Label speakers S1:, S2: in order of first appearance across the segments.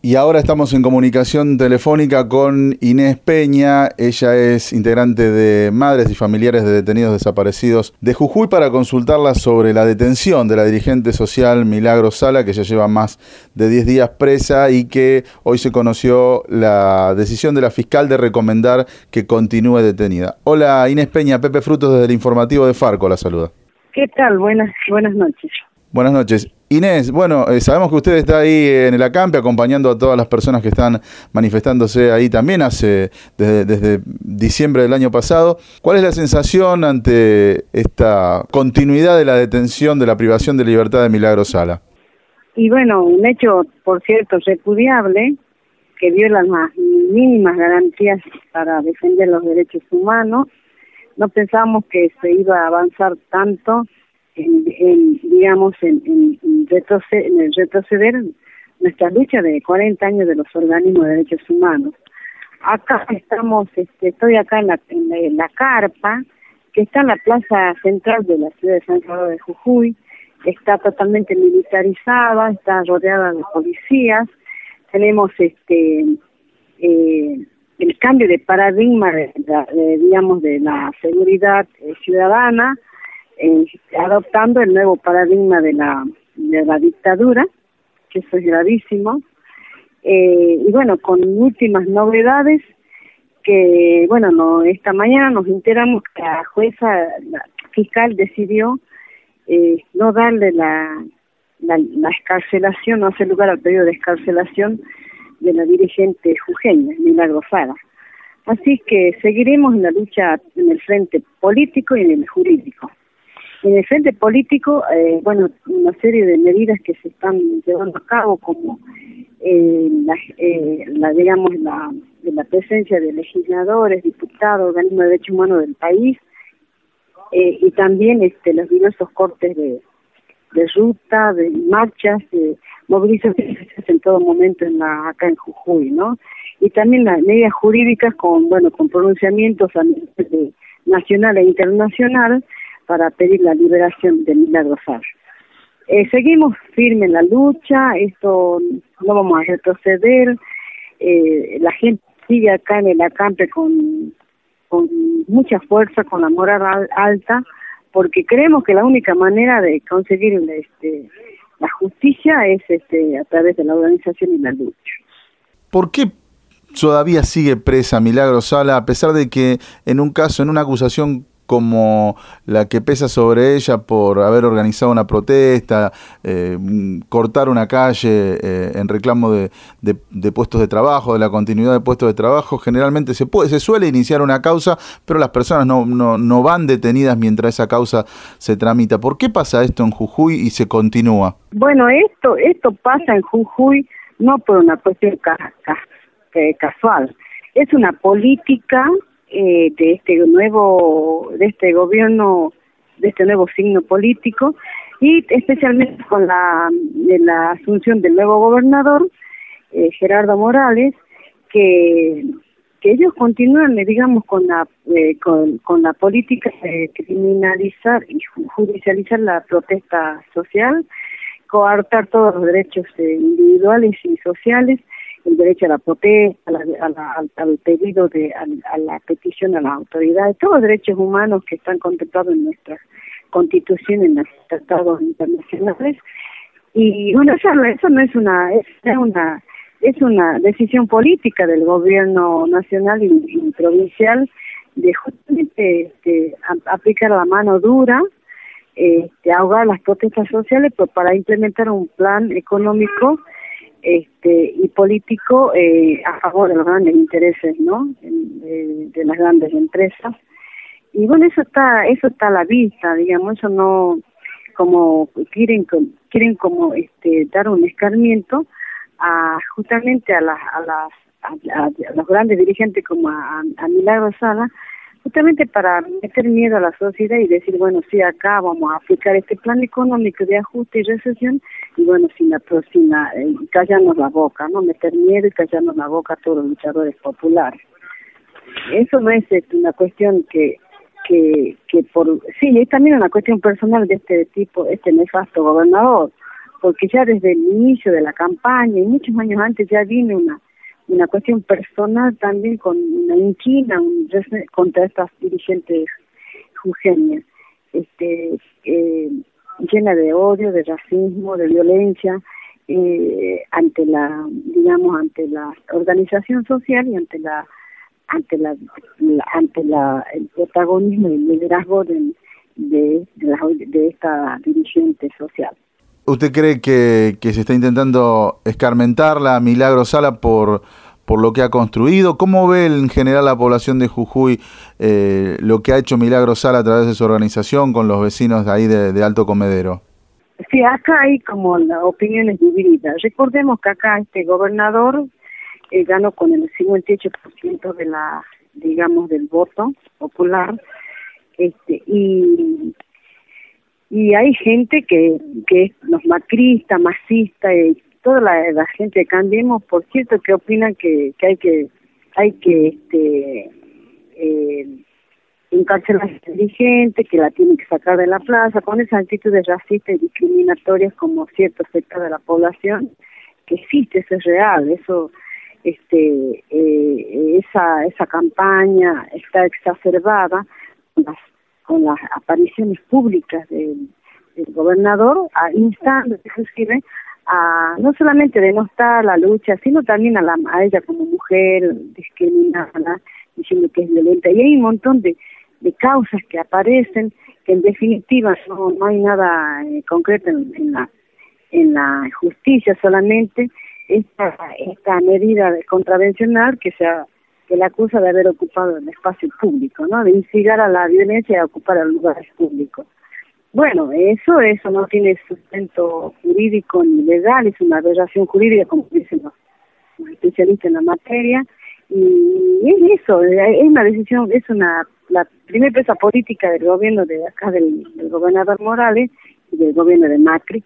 S1: Y ahora estamos en comunicación telefónica con Inés Peña. Ella es integrante de Madres y Familiares de Detenidos Desaparecidos de Jujuy para consultarla sobre la detención de la dirigente social Milagro Sala, que ya lleva más de 10 días presa y que hoy se conoció la decisión de la fiscal de recomendar que continúe detenida. Hola Inés Peña, Pepe Frutos desde el informativo de Farco la saluda.
S2: ¿Qué tal? Buenas noches.
S1: Buenas noches. Inés, bueno, sabemos que usted está ahí en el acampe acompañando a todas las personas que están manifestándose ahí también desde diciembre del año pasado. ¿Cuál es la sensación ante esta continuidad de la detención, de la privación de libertad de Milagro Sala?
S2: Y bueno, un hecho, por cierto, repudiable, que viola las mínimas garantías para defender los derechos humanos. No pensamos que se iba a avanzar tanto en retroceder nuestra lucha de 40 años de los organismos de derechos humanos. Acá estamos, estoy acá en la carpa, que está en la plaza central de la ciudad de San Salvador de Jujuy. Está totalmente militarizada, está rodeada de policías. Tenemos el cambio de paradigma de la seguridad ciudadana, adoptando el nuevo paradigma de la dictadura, que eso es gravísimo, y bueno, con últimas novedades que, bueno, esta mañana nos enteramos que la fiscal decidió no darle la excarcelación, no hacer lugar al pedido de excarcelación de la dirigente jujeña, Milagro Sala. Así que seguiremos en la lucha en el frente político y en el jurídico. En el frente político, una serie de medidas que se están llevando a cabo, como la presencia de legisladores, diputados, organismos de derechos humanos del país, y también los diversos cortes de ruta, de marchas, de movilizaciones en todo momento acá en Jujuy, ¿no? Y también las medidas jurídicas con pronunciamientos a nivel nacional e internacional para pedir la liberación de Milagro Sala. Seguimos firmes en la lucha, esto no vamos a retroceder, la gente sigue acá en el acampe con mucha fuerza, con la moral alta, porque creemos que la única manera de conseguir la justicia es a través de la organización y la lucha.
S1: ¿Por qué todavía sigue presa Milagro Sala, a pesar de que en una acusación como la que pesa sobre ella por haber organizado una protesta, cortar una calle en reclamo de puestos de trabajo, de la continuidad de puestos de trabajo? Generalmente se suele iniciar una causa, pero las personas no van detenidas mientras esa causa se tramita. ¿Por qué pasa esto en Jujuy y se continúa?
S2: Bueno, esto pasa en Jujuy no por una cuestión casual, es una política de este gobierno, de este nuevo signo político, y especialmente con la asunción del nuevo gobernador, Gerardo Morales, que ellos continúan, digamos, con la política de criminalizar y judicializar la protesta social, coartar todos los derechos individuales y sociales, el derecho a la protesta, al pedido a la petición a las autoridades, todos los derechos humanos que están contemplados en nuestra Constitución, en los tratados internacionales. Y bueno, eso no es una decisión política del gobierno nacional y provincial de justamente aplicar la mano dura, ahogar las protestas sociales, pues, para implementar un plan económico y político a favor de los grandes intereses, ¿no? De las grandes empresas. Y bueno, eso está a la vista, digamos, eso no, como quieren como dar un escarmiento justamente a los grandes dirigentes como a Milagro Sala, justamente para meter miedo a la sociedad y decir, bueno, sí, acá vamos a aplicar este plan económico de ajuste y recesión, y bueno, callarnos la boca, ¿no? Meter miedo y callarnos la boca a todos los luchadores populares. Eso no es una cuestión sí, es también una cuestión personal de este tipo, este nefasto gobernador, porque ya desde el inicio de la campaña y muchos años antes ya vino una cuestión personal también con una inquina contra estas dirigentes jujeñas, llena de odio, de racismo, de violencia, ante la organización social y ante el protagonismo y el liderazgo de esta dirigente social.
S1: ¿Usted cree que se está intentando escarmentarla a Milagros Sala por lo que ha construido? ¿Cómo ve en general la población de Jujuy lo que ha hecho Milagros Sala a través de su organización con los vecinos de ahí de Alto Comedero?
S2: Sí, acá hay como las opiniones divididas. Recordemos que acá este gobernador ganó con el 58% del voto popular, y hay gente que es los macristas, masistas, y toda la gente de Cambiemos, por cierto, que opinan que hay que encarcelar a esta dirigente, que la tienen que sacar de la plaza, con esas actitudes racistas y discriminatorias como cierto sector de la población, que existe, eso es real, eso, esa campaña está exacerbada con las apariciones públicas del gobernador, instando inclusive a no solamente denostar la lucha, sino también a ella como mujer, discriminarla, diciendo que es violenta. Y hay un montón de causas que aparecen, que en definitiva no hay nada concreto en la justicia, solamente esta medida contravencional que la acusa de haber ocupado el espacio público, ¿no? De instigar a la violencia y a ocupar los lugares públicos. Bueno, eso no tiene sustento jurídico ni legal, es una aberración jurídica, como dicen los especialistas en la materia, y es eso, es una decisión, la primera presa política del gobierno de acá, del gobernador Morales y del gobierno de Macri,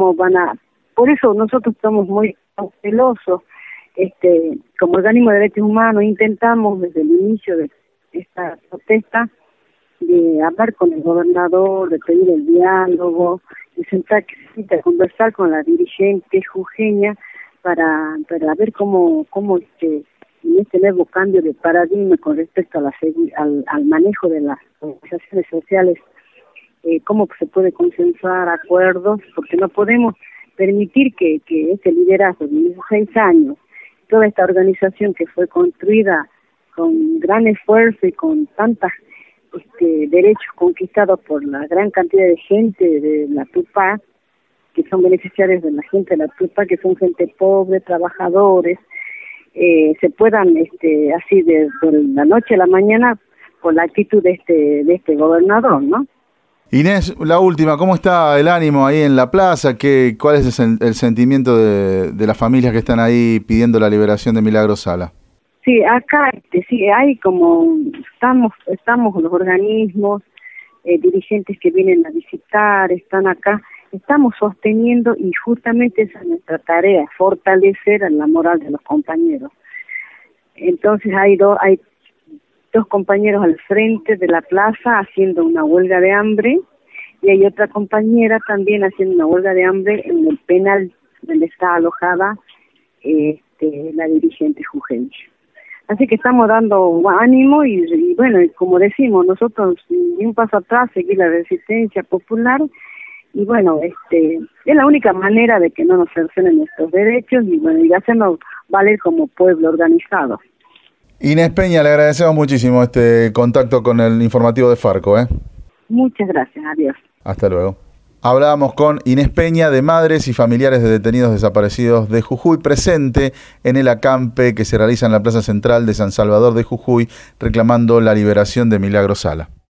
S2: por eso nosotros estamos muy cautelosos, como organismo de derechos humanos intentamos desde el inicio de esta protesta de hablar con el gobernador, de pedir el diálogo, de sentarse a conversar con la dirigente jujeña para ver cómo en este nuevo cambio de paradigma con respecto a al manejo de las organizaciones sociales, cómo se puede consensuar acuerdos, porque no podemos permitir que este liderazgo de 16 años, toda esta organización que fue construida con gran esfuerzo y con tantas derechos conquistados por la gran cantidad de gente de la Tupac, que son beneficiarios de la gente de la Tupac, que son gente pobre, trabajadores, se puedan así de la noche a la mañana por la actitud de este gobernador, ¿no?
S1: Inés, la última, ¿cómo está el ánimo ahí en la plaza? ¿Cuál es el sentimiento de las familias que están ahí pidiendo la liberación de Milagros Sala?
S2: Sí, acá sí hay como estamos los organismos, dirigentes que vienen a visitar, están acá, estamos sosteniendo, y justamente esa es nuestra tarea, fortalecer la moral de los compañeros. Entonces hay dos compañeros al frente de la plaza haciendo una huelga de hambre, y hay otra compañera también haciendo una huelga de hambre en el penal donde está alojada la dirigente jujeña. Así que estamos dando ánimo y bueno, y como decimos, nosotros ni un paso atrás, seguir la resistencia popular, y bueno, es la única manera de que no nos cercenen nuestros derechos y bueno, y hacernos valer como pueblo organizado.
S1: Inés Peña, le agradecemos muchísimo este contacto con el informativo de Farco.
S2: Muchas gracias, adiós.
S1: Hasta luego. Hablábamos con Inés Peña, de madres y familiares de detenidos desaparecidos de Jujuy, presente en el acampe que se realiza en la Plaza Central de San Salvador de Jujuy, reclamando la liberación de Milagros Sala.